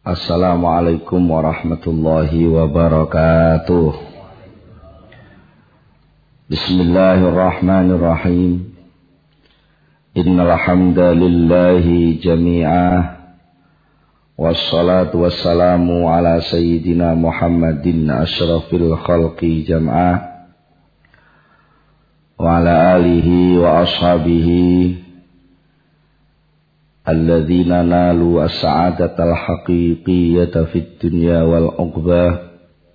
Assalamualaikum warahmatullahi wabarakatuh. Bismillahirrahmanirrahim. Innal hamdalillahi jami'ah. Wassalatu wassalamu ala sayyidina Muhammadin asyrafil khalqi jam'ah. Wa ala alihi wa ashabihi alladzina nalu as-sa'adatal haqiqiyyata fid dunya wal uqbah.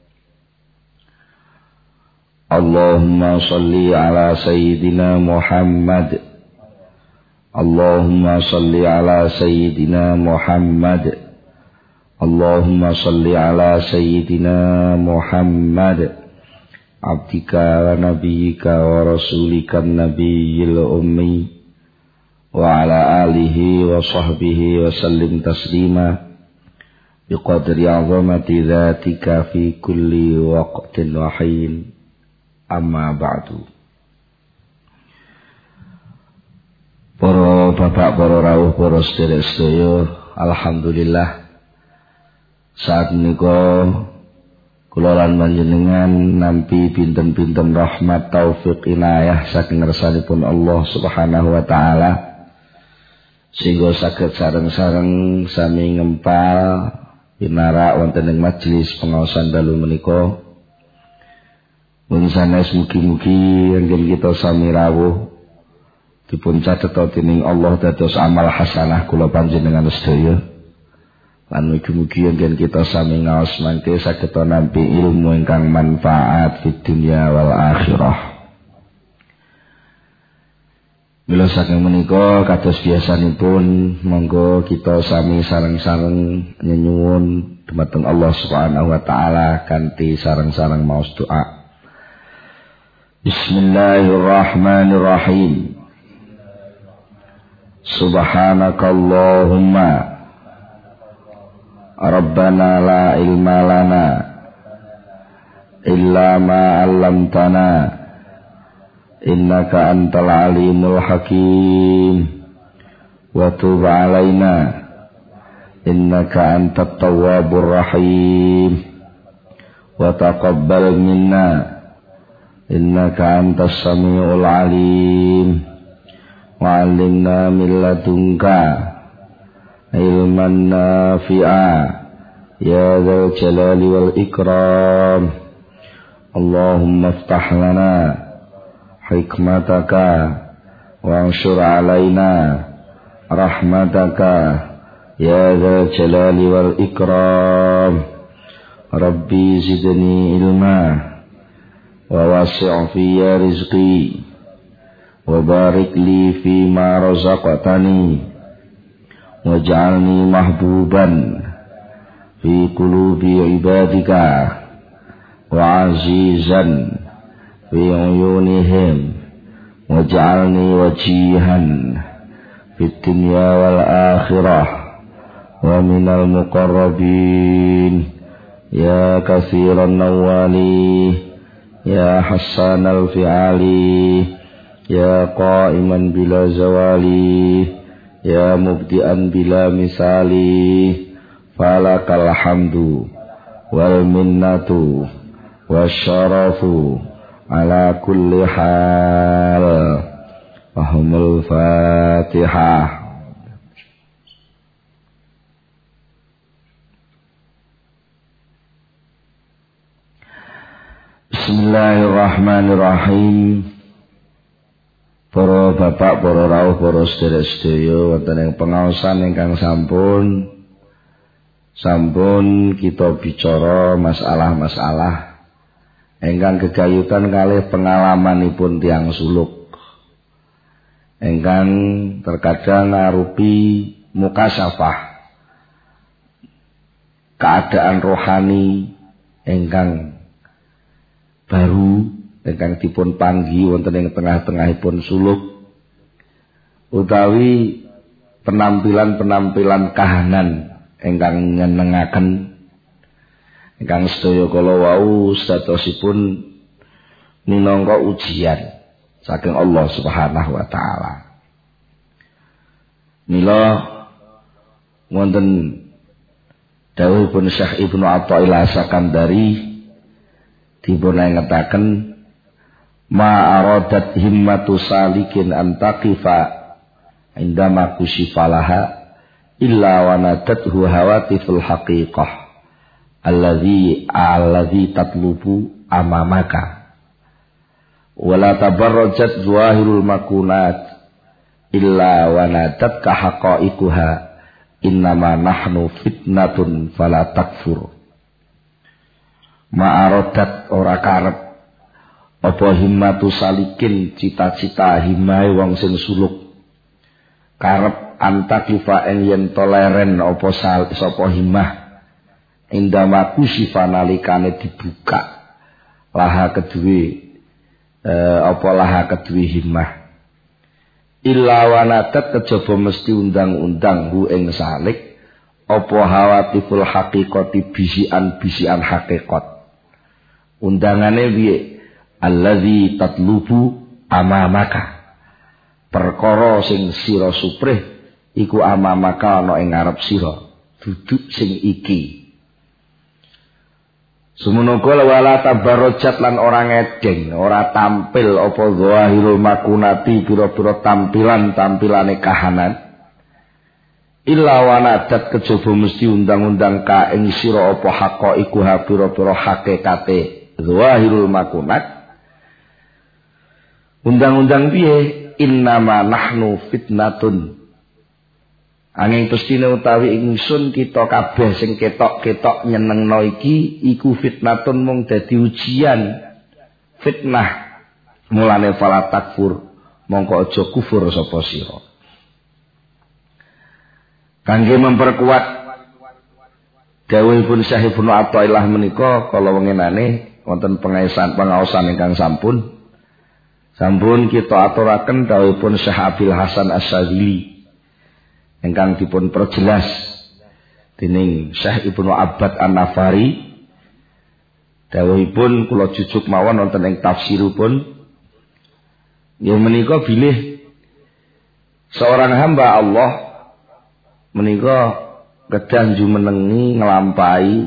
Allahumma salli ala sayyidina Muhammad. Allahumma salli ala sayyidina Muhammad. Allahumma salli ala sayyidina Muhammad. Abdika wa nabiyyika wa rasulika nabiyil ummi. Wa ala alihi wa sahbihi wa sallim taslima biqadri azamati dhatika fi kulli waqtin wa hin. Amma ba'du. Para bapak, para rawuh, para sedherek sedaya, alhamdulillah saat menika kula lan panjenengan nampi pinten-pinten rahmat taufik inayah saking ngersanipun Allah Subhanahu wa taala. Sehingga saged sareng-sareng sami ngempal pinarak wonten ing majelis pengaosan dalu menika. Mun sanes mugi-mugi anggen kita sami rawuh dipun catet dening Allah dados amal hasanah kula panjenengan sedaya. Lan mugi-mugi anggen kita sami ngaos mangke saged nampi ilmu ingkang manfaat fid dunya wal akhirah. Mila saking menika kados biasanipun monggo kita sami sareng-sareng nyuwun dhumateng Allah Subhanahu wa taala kanthi sareng-sareng maos doa. Bismillahirrahmanirrahim. Subhanakallahumma Rabbana la ilma lana illa ma 'allamtana. Innaka antal alimul hakim. Wa tub alaina innaka antat tawwabur rahim. Wa taqabbal minna innaka antas samiul alim. Wa 'allimna min ladunka ilman nafi'a ya dzal jalali wal ikram. Allahumma iftah lana hikmataka wa anshur alaina rahmataka ya dzal jalali wal ikram. Rabbi zidni ilma wa wasi' fiyya rizqi wa barik li fima razaqtani waj'alni mahbuban fi qulubi ibadika wa azizan fi uyunihim waj'alni wajihan fid dunya wal akhirah wa minal muqarrabin ya katsiran nawali ya hassanal fi'ali ya qa'iman bila zawali ya mubdi'an bila misali falakal hamdu wal minnatu wasyarafu ala kulli hal. Wahumul Fatihah. Bismillahirrahmanirrahim. Para bapak, para rawuh, para sedherek sedaya wonten ing pengaosan ingkang sampun kita bicara masalah-masalah ingkang gegayutan kalih pengalamanipun tiyang suluk ingkang terkadang ngarupi mukasyafah keadaan rohani ingkang baru ingkang dipun panggi wonten ing tengah-tengahipun suluk utawi penampilan-penampilan kahanan ingkang nyenengaken ingkang sedaya kala wau statosipun minangka ujian saking Allah Subhanahu wa taala. Mila wonten Dawuhipun Syekh Ibnu Athaillah Sakandari dipun ngetaken ma aradat himmatu salikin antaqifa indama kusifalaha illa wa nadathu hawatiful haqiqah alladhi tatlubu amamaka wala tabarrajat zuahirul makunat illa wa nadatka haqaiquha innama nahnu fitnatun fala takfur. Ma'arodat ora karep apa himmatu salikin cita-cita himai wong sing suluk karep antakifa yen toleren apa sapa himmah indama kusifa nalikane dibuka laha kedue laha kedue himmah illa wanadat kejaba mesti undang-undang hu ing salik apa hawatiful haqiqati bisian hakikat. Undangane piye? Allazi tatlubu amamaka. Perkara sing sira suprih iku amamaka ana ing ngarep sira, duduk sing iki. Sumunaga wala tabarrajat lan ora ngedeng, ora tampil apa zahirul makunati pira-pira tampilan-tampilane kahanan. Illa wanadat kejaba mesti undang-undang ka ing sira apa haqaiku ha pira-pira hakikate zahirul makunat. Undang-undang piye? Innama nahnu fitnatun. Angin pestine utawi ingsun kita kabeh sing ketok-ketok nyenengno iki iku fitnatun mung dadi ujian. Fitnah. Mulane fala takfur, mongko aja kufur sapa sira. Kangge memperkuat dawuhipun Syekh Ibnu Athaillah menika kala wenginane wonten pengaosan ingkang sampun kita aturaken dawuhipun Syekh Abil Hasan Asy-Syadzili ingkang dipun perjelas dening Syekh Ibnu Abbad An-Nafari. Dawuhipun kula jujuk mawon wonten ing tafsiripun yen menika bilih seorang hamba Allah menika kedah jumenengi nglampahi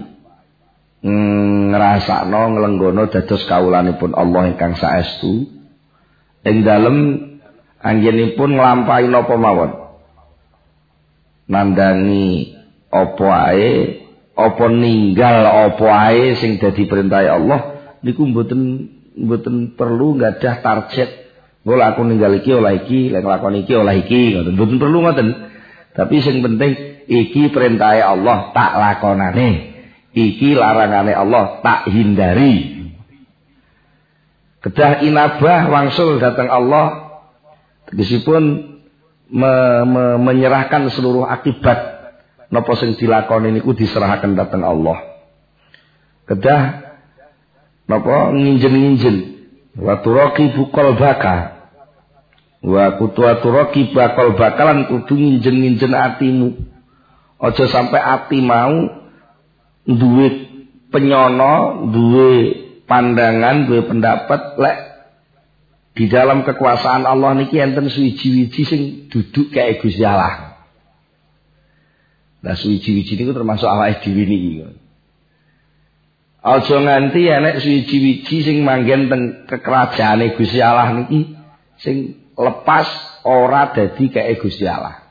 ngrasakno nglenggono dados kawulanipun Allah ingkang saestu ing dalem anggenipun nglampahi napa mawon nandhangi apa ae apa ninggal apa ae sing dadi perintah Allah niku mboten perlu nggadah target nggo aku ninggal iki oleh iki lek nglakoni iki oleh iki ngoten mboten perlu ngoten. Tapi sing penting iki perintahe Allah tak lakonane. Iki larangane Allah tak hindari. Kedah inabah wangsul datang Allah tegesipun menyerahkan seluruh akibat napa sing dilakoni niku diserahkan datang Allah. Kedah napa nginjen-nginjen wa turaqibu qalbaka wa kutuaturaki bakal bakalan kudu nginjen-nginjen atimu. Aja sampai ati mau duwe penyono, duwe pandangan, duwe pendapat lek di dalam kekuasaan Allah niki enten suwiji-wiji sing duduk kaya Gusti Allah. Lah suwiji-wiji niku termasuk awake dhewe niki. Aja nganti enek suwiji-wiji sing manggen teng kekerajaane Gusti Allah niki sing lepas ora dadi kaya Gusti Allah.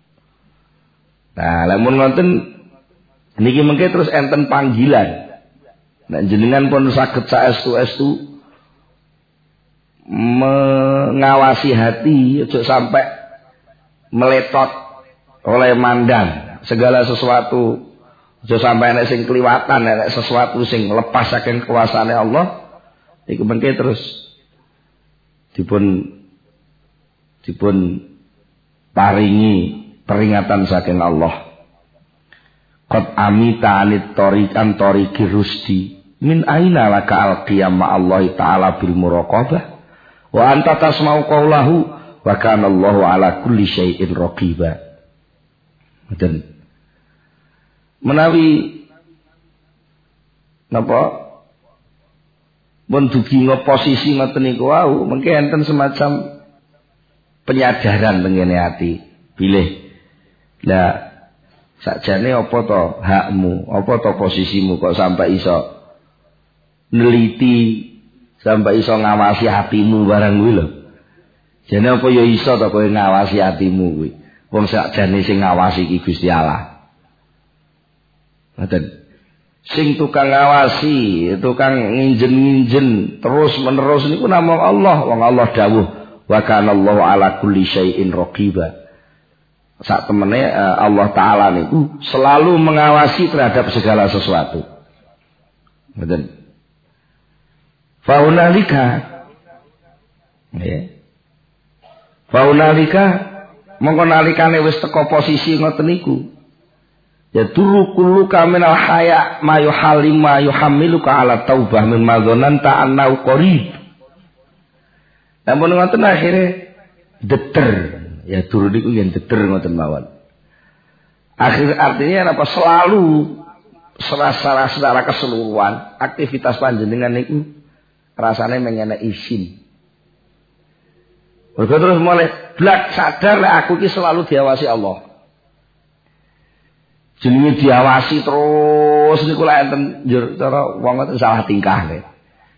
Nah, lamun ngoten niki mengke terus enten panggilan. Nek jenengan pun saged saestu-estu mengawasi hati aja sampai meletot oleh mandang segala sesuatu. Aja sampai nek sing kliwatan, nek sesuatu sing lepas saking kekuasaane Allah iku mengke terus dipun paringi peringatan saking Allah. Qad amita anit tariqan tariqir rusdi min aina laka al-qiyam ma'allahi ta'ala bil muraqabah wa anta tasma'u qawlahu wa kana Allahu ala kulli syai'in raqiba. Dan menawi napa pun dugi posisi ngoten niku wau mengke enten semacam penyadaran tengene ati bilih lah Sakjane apa to hakmu, apa to posisimu kok sampai iso neliti, sampai iso ngawasi hatimu barang kuwi lho. Jane apa ya iso to kowe ngawasi hatimu kuwi. Wong sakjane sing ngawasi iki Gusti Allah. Ngoten. Sing tukang ngawasi, tukang nginjen-nginjen terus menerus niku namung Allah. Wong Allah dawuh, wa kana Allahu ala kulli syai'in raqiba. Sak temene Allah taala niku selalu mengawasi terhadap segala sesuatu. Ngoten. Faunalika nggih. Faunalika mongko nalikane wis teka posisi ngoten niku. Ya duru kullu kaminal haya ma yuhallim ma yuhammiluka ala taubah min madzanan ta'annau qarib. Namun ngoten akhire deter. Ya duru niku yen deter ngoten mawon. Akhir artinya apa selalu secara keseluruhan aktivitas panjenengan niku rasane mengenek izin. Mergo terus mulai blak sadar lek aku iki selalu diawasi Allah. Jenenge diawasi terus niku lek enten cara wong ngoten salah tingkah nek.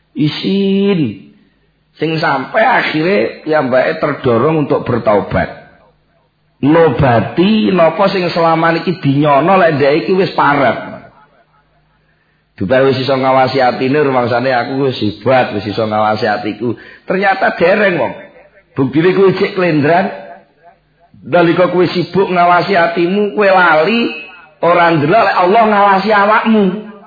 Izin sing sampai akhirnya piyambake terdorong untuk bertaubat. Nobati napa sing selama niki dinyono lek ndek iki wis parek. Dupa wis iso ngawasi atine rumangsane aku wis hebat, wis iso ngawasi atiku. Ternyata dereng wong. Buktine kowe cek klendran. Nalika kowe sibuk ngawasi atimu, kowe lali ora ndelok lek Allah ngawasi awakmu.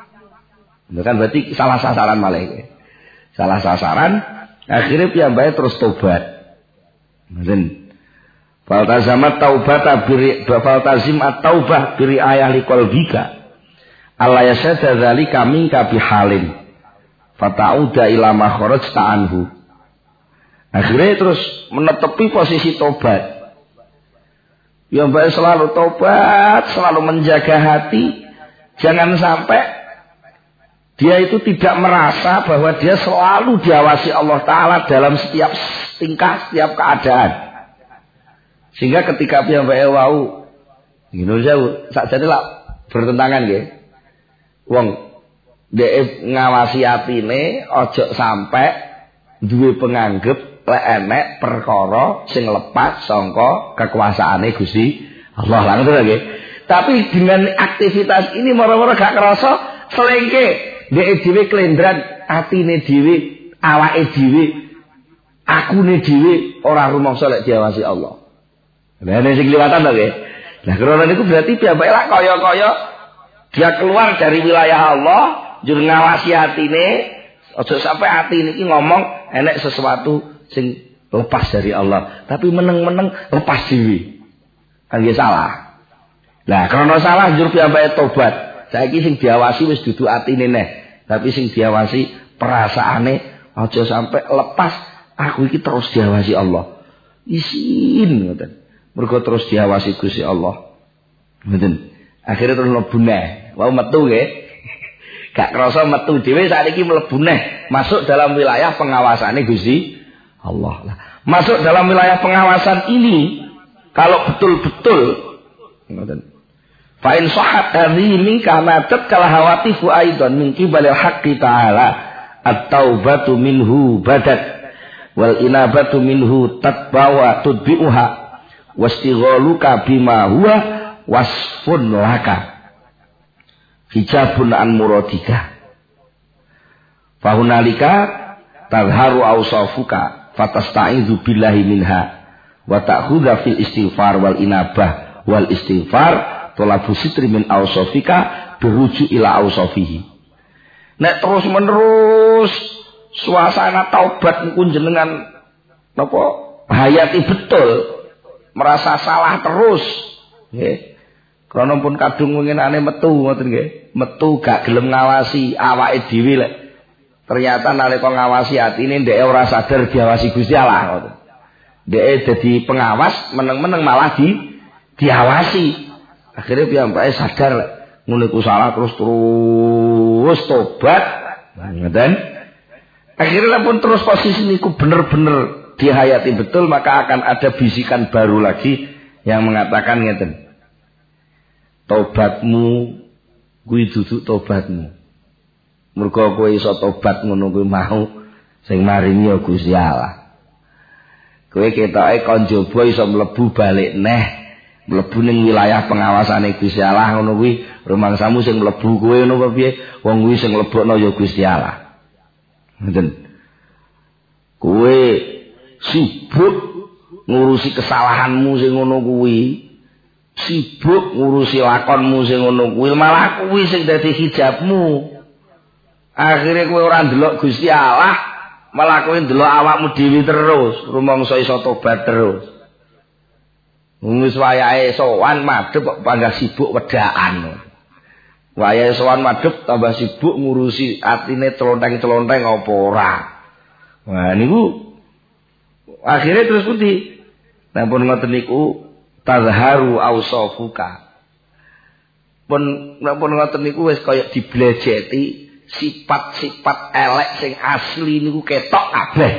Itu kan berarti salah sasaran malah kowe. Salah sasaran, akhirnya piyambake terus tobat. Ngoten. Faltazamat taubata biri faltazim at-taubah biri ayah liqalbika. Allah yasada dzalika minka bihalin. Fata'uda ila ma kharajta anhu. Akhirnya terus menetepi posisi tobat. Piyambake selalu tobat, selalu menjaga hati. Jangan sampai dia itu tidak merasa bahwa dia selalu diawasi Allah Ta'ala dalam setiap tingkah, setiap keadaan. Sehingga ketika piyambake wau ngono jauh sakjane lak bertentangan nggih. Wong dhek ngawasi atine aja sampai duwe penganggep lek enek perkara sing lepas saka kekuasaane Gusti Allah lah ngono nggih. Tapi dengan aktivitas ini moro-moro gak kerasa selengke dhek dhewe klendran atine dhewe, awake dhewe, akune dhewe ora rumangsa lek diawasi Allah. Lah nek sing liwatan to nggih. Lah krana niku berarti piyambake lak kaya-kaya dia keluar dari wilayah Allah, njur ngawasi atine, aja sampai ati niki ngomong enek sesuatu sing lepas dari Allah, tapi meneng-meneng lepas dhewe. Kan nggih salah. Lah krana salah njur piyambake tobat. Saiki sing diawasi wis dudu atine neh, tapi sing diawasi perasaane aja sampai lepas aku iki terus diawasi Allah. Isin ngoten. Mergo terus diawasi Gusti Allah. Ngoten. Akhirnya terus mlebu neh. Wau metu nggih. Gak krasa metu dhewe saiki mlebu neh, masuk dalam wilayah pengawasane Gusti Allah. Masuk dalam wilayah pengawasan ini kalau betul-betul ngoten. Fa in sahhat hadhihi minka matat kala hawatifu aidan min qibalil haqqi ta'ala at-taubatu minhu badat wal inabatu minhu tatbawa tudbi'uha wastighaluka bima huwa wasfun laka hijabun an muradika fahunalika tadharu awsafuka fatasta'izu billahi minha wa ta'khudha fil istighfar wal inabah wal istighfar talabu sitri min awsafika beruju ila awsafihi. Nek terus menerus suasana taubat niku jenengan napa hayati betul merasa salah terus nggih. Krana pun kadung ngenane metu ngoten nggih. Metu gak gelem ngawasi awake dhewe lek. Ternyata nalika ngawasi atine ndek ora sadar diawasi Gusti Allah ngoten. Ndek dadi pengawas meneng-meneng malah diawasi. Akhirnya piyambake sadar ngono iku salah terus tobat. Ngoten. Akhirnya pun terus posisi niku bener-bener dihayati betul, maka akan ada bisikan baru lagi yang mengatakan ngeten. tobatmu kuwi dudu tobatmu. Mergo kowe iso tobat ngono kuwi mau sing maringi ya Gusti Allah. Kowe ketoke kon njaba iso mlebu balik neh, mlebu ning wilayah pengawasane Gusti Allah ngono kuwi rumangsamu sing mlebu kowe ngono apa piye? Wong kuwi sing mlebokno ya Gusti Allah. Ngoten. Kowe sibuk ngurusi kesalahanmu sing ngono kuwi. Sibuk ngurusi lakonmu sing ngono kuwi, malah kuwi sing dadi hijabmu. Akhire kowe ora ndelok Gusti Allah, malah kowe ndelok awakmu dhewe terus, rumangsa iso tobat terus. Wis wayahe sowan madhep kok panggah sibuk wedaan. Wayahe sowan madhep tambah sibuk ngurusi atine celonteng-celonteng apa ora. Wah niku akhire terus pundi? Nampun ngoten niku tazharu ausafuka. Pun nampun ngoten niku wis kaya diblejeti. Sifat-sifat elek sing asli niku ketok kabeh.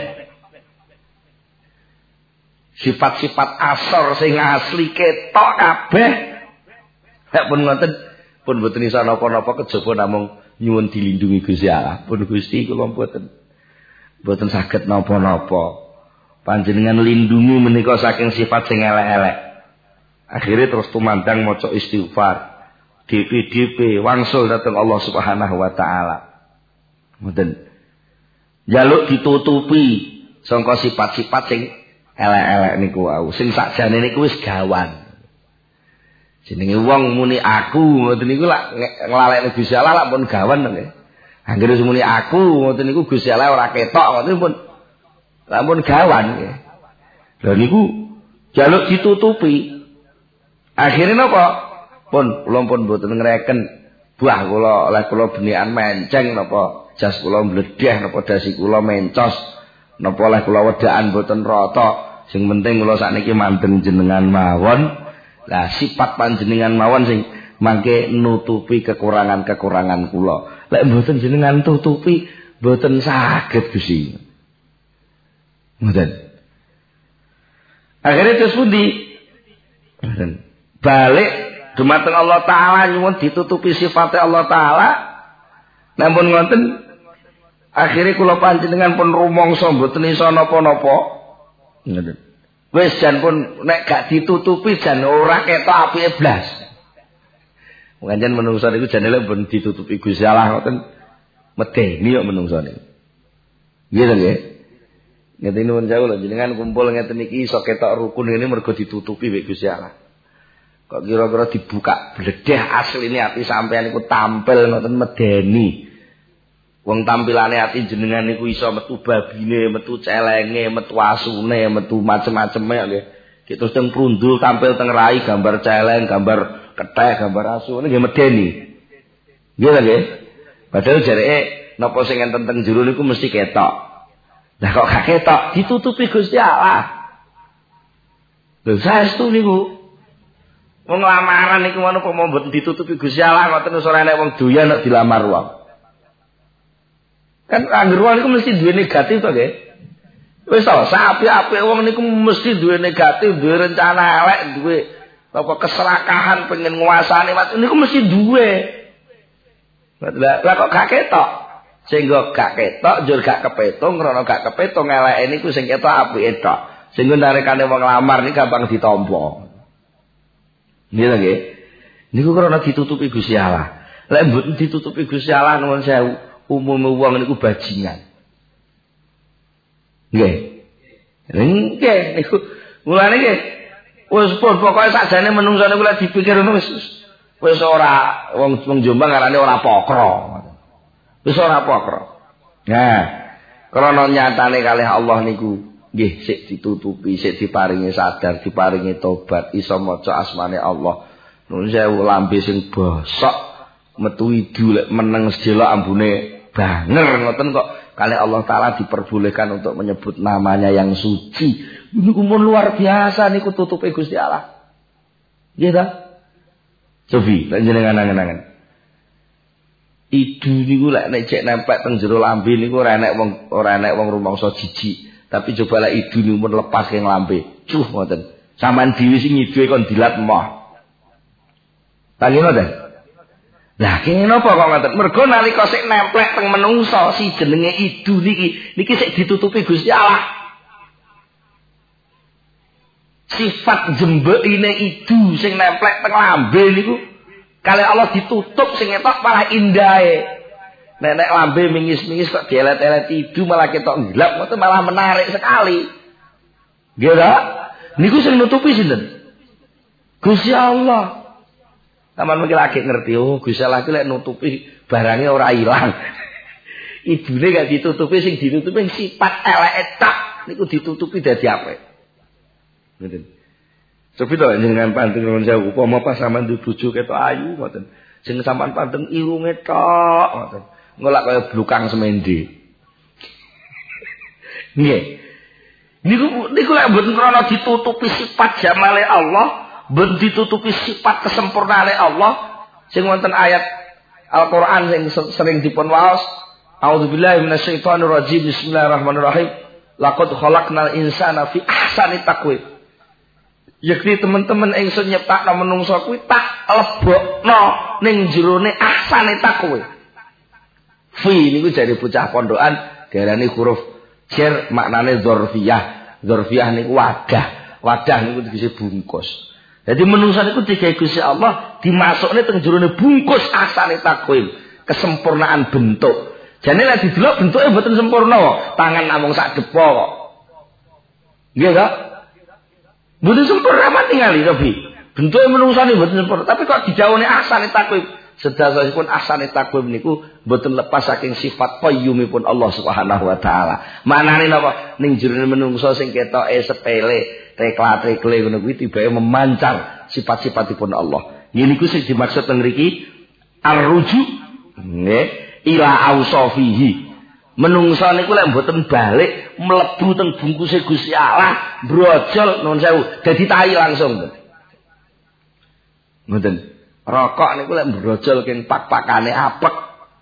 Sifat-sifat asor sing asli ketok kabeh. Nek pun ngoten pun mboten iso napa-napa kejaba namung nyuwun dilindungi Gusti Allah. Pun Gusti kula mboten saged napa-napa. Panjenengan lindungi menika saking sifat sing elek-elek. Akhirnya terus tumandang maca istighfar. DP wangsul datang Allah Subhanahu wa taala. Ngoten. Jaluk ditutupi sangka sifat-sifat sing elek-elek niku wau. Sing sakjane niku wis gawan. Jenenge wong muni aku ngoten niku lak nglalekne Gusti Allah lak pun gawan nggih. Anggere muni aku ngoten niku Gusti Allah ora ketok ngoten pun lampun gawan nggih. Lha niku jaluk ditutupi. Akhire napa? Pun kula pun mboten ngreken buah kula oleh kula benikan menceng napa jas kula mbledheh napa dasi kula mencos napa oleh kula wedaan mboten rata sing penting kula sakniki manten jenengan mawon. Lah sifat panjenengan mawon sing mangke nutupi kekurangan-kekurangan kula. Lek mboten jenengan tutupi mboten saged Gusti. Ngoten. Akhire terus pundi? Balik dumateng Allah Ta'ala nyuwun ditutupi sifatnya Allah Ta'ala. Namun ngoten akhirnya kula panjenengan pun rumangsa mboten iso napa-napa. Ngoten. Wis jan pun nek gak ditutupi jan ora ketok apike blas. Pancen menungso niku jan lek pun ditutupi Gusti Allah ngoten medeni kok menungso niku. Nggih to nggih. Ngeten nuwun jauh lho jenengan kumpul ngeten iki iso ketok rukun ini mergo ditutupi wek Gusti Allah. Kok kira-kira dibuka bledeh asline ati sampean niku tampil ngoten medeni. Wong tampilane ati jenengan niku iso metu babine, metu celenge, metu asune, metu macem-maceme nggih. Ki terus teng prundul tampil teng rai gambar celeng, gambar kethek, gambar asu nggih medeni. Nggih ta nggih? Padahal jareke napa sing enten teng jero niku mesti ketok. Lah kok gak ketok ditutupi Gusti Allah. Lho saestu niku wong lamaran niku ngono kok mboten ditutupi Gusti Allah ngoten wis ora enek wong doyan nek dilamar wong. Kan anggere wong niku mesti duwe negatif to nggih. Wis to, sapi-api wong niku mesti duwe negatif, duwe rencana elek, duwe apa keserakahan pengen nguasani niku mesti duwe. Lah kok gak ketok? Sehingga gak ketok, njur gak kepetung, krana gak kepetung eleke niku sing ketok apike tok. Sehingga narekane wong lamar niku gampang ditampa. Nggih ta nggih. Niku krana ditutupi Gusti Allah. Lek mboten ditutupi Gusti Allah nuwun sewu, umume wong niku bajingan. Nggih. Nggih niku mulane nggih. Wis pokoke sakjane menungso niku lek dipikir ngono wis ora wong Jombang ngarane ora pokro. Wis ora pokro. Nah, krana nyatane kalih Allah niku nggih sik ditutupi, sik diparingi sadar, diparingi tobat, iso maca asmane Allah. Nuwun sewu lambe sing bosok metu idu lek meneng sedelok ambune banger ngoten kok kalih Allah taala diperbolehkan untuk menyebut namanya yang suci. Niku pun luar biasa niku tutupe Gusti Allah. Nggih ta? Sofi, panjenengan angen-angen. Idu niku lek nek cek nempel teng jero lambe niku ora enek wong rumangsa jijik. Tapi coba lek idu niku pun lepas keng lambe. Cuh ngoten. Sampeyan dhewe sing ngiduhe kon dilat emoh. Tangi ngoten. Lah kene napa kok ngoten? Mergo nalika sik nemplek teng menungso si jenenge idu niki sik ditutupi Gusti Allah. Sifat jembekine idu sing nemplek teng lambe niku kali Allah ditutup sing ketok malah indahe. Nek lambe mingis-mingis kok dielet-elet idu malah ketok gelap, ngoten malah menarik sekali. Nggih ta? Niku sing nutupi sinten? Gusti Allah. Sampeyan mungkin lagi ngerti, oh Gusti Allah iki lek nutupi barangnya ora ilang. Idune gak ditutupi, sing ditutupi sifat eleke tok niku ditutupi dadi apik. Ngoten. Cobi to jenengan panteng nuwun sewu, upama pas sampean duwe bojo ketok ayu ngoten. Sing sampean panteng irunge tok ngoten. Ngolak kaya blukang semende. Nggih. Niku lek mboten krana ditutupi sifat jamale Allah, mboten ditutupi sifat kesempurnaane Allah, sing wonten ayat Al-Qur'an sing sering dipun waos, A'udzubillahi minasyaitonir rajim. Bismillahirrahmanirrahim. Laqad khalaqnal insana fi ahsani taqwim. Yakti teman-teman ingsun nyiptakno menungsa kuwi tak lebokno ning jerone ahsani taqwim. Fi niku jare bocah pondokan diarani huruf jar maknane dzarfiyah. Dzarfiyah niku wadah. Wadah niku tegese bungkus. Jadi menungsa niku digawe Gusti Allah dimasukne teng jerone bungkus ahsani taqwim, kesempurnaan bentuk. Jane lek didelok bentuke mboten sempurna kok. Tangan namung sak depo kok. Nggih ta? Mboten sempurna mati ngali tapi bentuke menungsa niku mboten sempurna, tapi kok dijawone ahsani taqwim. Sedasaripun ahsani taqwim niku mboten lepas saking sifat qayyumipun Allah Subhanahu wa taala. Manane napa? Ning jerone menungsa sing ketoke sepele, tekla-tekle ngono kuwi tibake memancar sifat-sifatipun Allah. Niku sing dimaksud teng mriki ar-ruju nggih ila ausafihi. Menungsa niku lek mboten balik mlebu teng bungkuse Gusti Allah, brojol nuwun sewu, dadi tai langsung. Ngoten. Rokok niku lek brojol king pak-pakane apek.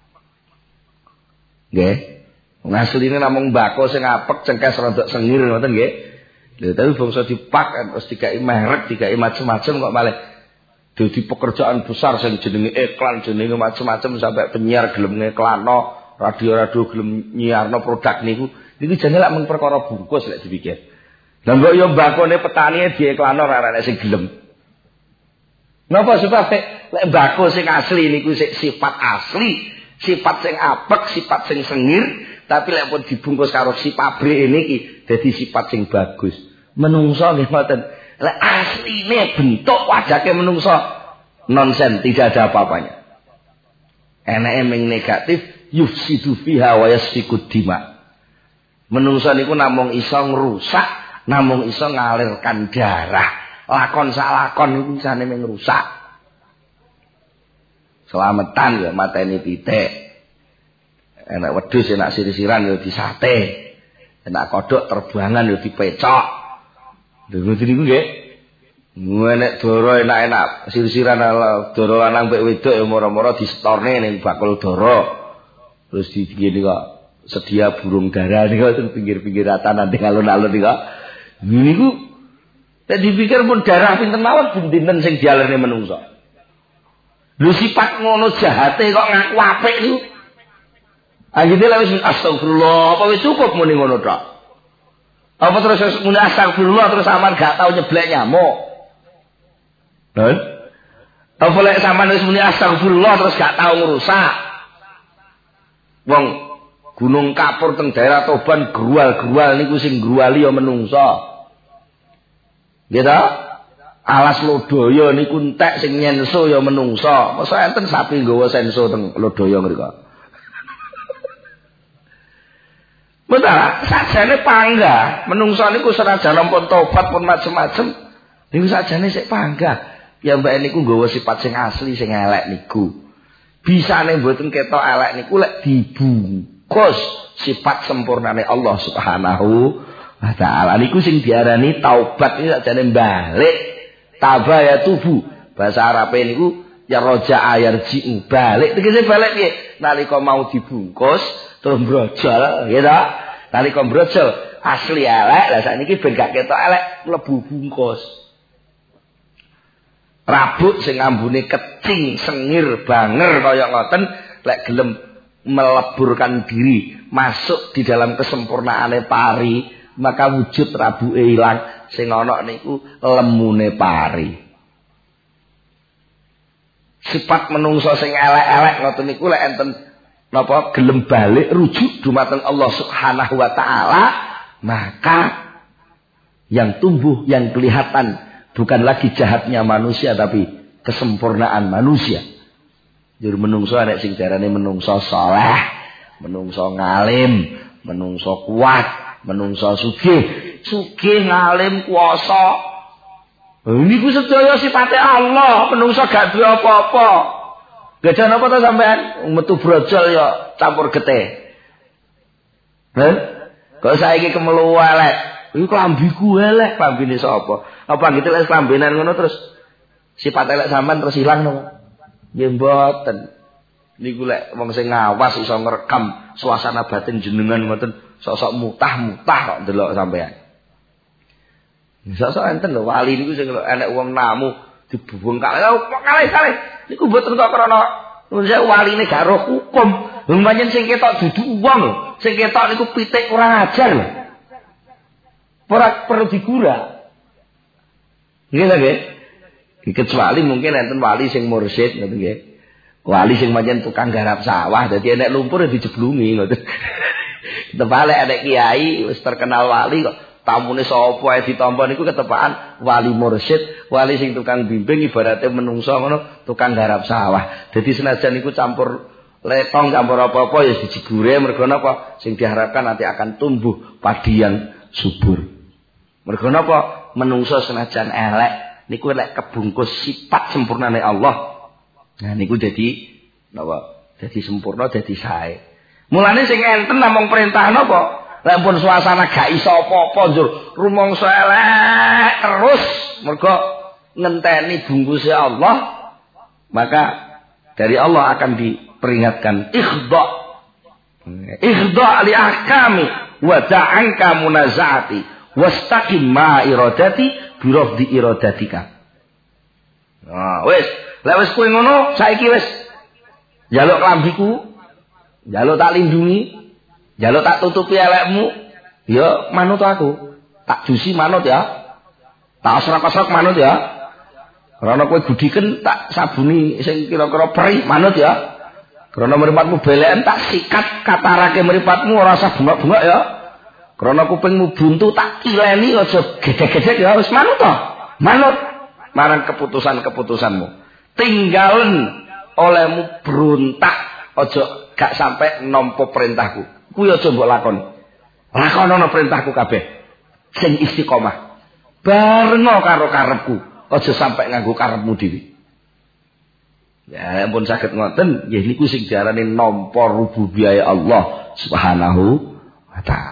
Nggih. Ngasline namung mbako sing apek cengkes rodok sengir ngoten nggih. Lha tapi bangsa dipak terus dikai merek, dikai macam-macam kok malah dadi pekerjaan besar sing jenenge iklan, jenenge macam-macam sampai penyiar gelem ngiklanno, radio-radio gelem nyiarno produk niku. Niku jane lek mung perkara bungkus lek dipikir. Lah kok yo mbakone petani diiklanno ora ana sing gelem. Napa sebab lek mbako sing asli niku sifat asli, sifat sing apek, sifat sing sengir, tapi lek pun dibungkus karo si pabrik niki dadi sifat sing bagus. Menungso nggih ngoten. Lek asline bentuk wajake menungso nonsen, tidak ada apa-apanya. Enake ming negatif yufsidu fiha wa yasfikud dima. Menungso niku namung iso ngrusak, namung iso ngalirkan darah. Lakon sak lakon niku isane ming ngrusak. Selamatan ya mateni titik. Enak wedhus enak sirisiran ya disate. Enak kodhok terbuangan ya dipecok. Lha ngoten niku nggih. Enek dara enak-enak sirisiran dara lanang mek wedok ya moro-moro disetorne ning bakul dara. Terus digini kok sedia burung dara niku teng pinggir-pinggir ratanan ning alun-alun niku. Niku nek dipikir pun darah pinten mawon pinten sing dialirne menungso. Lho sifat ngono jahate kok ngaku apik niku. Akhire lek wis astagfirullah apa wis cukup muni ngono tok. Apa terus muni astagfirullah terus sampean gak tau nyeblek nyamuk. Lho? Apa lek sampean wis muni astagfirullah terus gak tau ngrusak. Wong Gunung Kapur teng daerah Toban grual-grual niku sing gruali ya menungso. Nggih ta? Alas Lodaya niku entek sing nyenso ya menungso. Masa enten sapi nggawa senso teng Lodaya mriku. Betul, sajane panggah. Menungso niku senajan ampun tobat pun macem-macem, niku sajane sik panggah. Ya mbak niku nggawa sifat sing asli sing elek niku. Bisane mboten ketok elek niku lek dibungkus sifat sempurnane Allah Subhanahu wa taala. Niku sing diarani taubat iki sajane balik. Taba ya tubu. Bahasa Arabe niku ya roja ayarji balik. Tegese balik piye? Nalika mau dibungkus terus brojol, ya ta? Nalika brojol asli elek, lah sakniki ben gak ketok elek mlebu bungkus. Rabuk sing ambune kecing, sengir, banger kaya ngoten lek gelem meleburkan diri masuk di dalam kesempurnaane pari, maka wujud rabuke ilang, sing ana niku lemune pari. Sifat menungso sing elek-elek ngoten niku lek enten napa gelem balik rujuk dumateng Allah Subhanahu wa taala, maka yang tumbuh, yang kelihatan bukan lagi jahatnya manusia tapi kesempurnaan manusia. Jadi menungso nek sing darane menungso saleh, menungso ngalim, menungso kuat, menungso sugih, sugih ngalim kuwasa. Niku sedaya sifate Allah, menungso gak duwe apa-apa. Gak napa to sampean metu brojol ya campur getih. Kok saiki kemelu elek. Iku klambiku elek, klambine sapa? Apa gitu lek klambenan ngono terus sifat elek sampean terus ilang no. Nggih mboten. Niku lek wong sing ngawas iso ngrekam suasana batin jenengan ngoten sok-sok mutah-mutah kok ndelok sampean. Sok-sok enten lho wali niku sing enek wong namu dibungkak. Kalih-kalih niku mboten kok krana nuwun waline gak roh hukum. Wong pancen sing ketok dudu wong, sing ketok niku pitik kurang ajar lho. Ora perlu digura. Nggih lho nggih. Kecuali mungkin enten wali sing mursyid ngoten nggih. Wali sing pancen tukang garap sawah dadi enek lumpur dijeblungi ngoten. Ketepale enek kiai wis terkenal wali kok tamune sapa ae ditampa niku ketepaan wali mursyid, wali sing tukang bimbing ibarate menungso ngono, tukang garap sawah. Dadi senajan niku campur letong campur apa-apa ya dijegure mergo napa? Sing diharapkan nanti akan tumbuh padi yang subur. Mergo napa? Menungso senajan elek niku lek kebungkus sifat sempurnane Allah. Nah niku dadi napa? Dadi sempurna, dadi sae. Mulane sing enten namung perintah napa? Lek pun suasana gak iso apa-apa njur rumangsa elek terus mergo ngenteni bungkuse Allah, maka dari Allah akan diperingatkan ikhda li ahkami wa da'anka munazaati wastaqim ma iradati bi rafdi iradatika. Nah, wis, lek wis kowe ngono saiki wis njaluk klambiku, njaluk tak lindungi, njaluk tak tutupi elekmu, ya manut aku. Tak jusi manut ya. Tak asrak-asrak manut ya. Karena kowe gudiken tak sabuni sing kira-kira perih manut ya. Karena mripatmu beleken tak sikat katarake mripatmu ora usah bungak-bungak ya. Karena kupingmu buntu tak kileni aja gedhe-gedhe ya wis manut to. Manut marang keputusan-keputusanmu. Tinggalen olehmu berontak aja gak sampai nampa perintahku. Kuwi aja mbok lakoni. Lakonono perintahku kabeh. Sing istiqomah. Barenga karo karepku. Aja sampai nganggo karepmu dhewe. Ya ampun saged ngoten, nggih niku sing diarani nampa rububiyah Allah Subhanahu wa taala.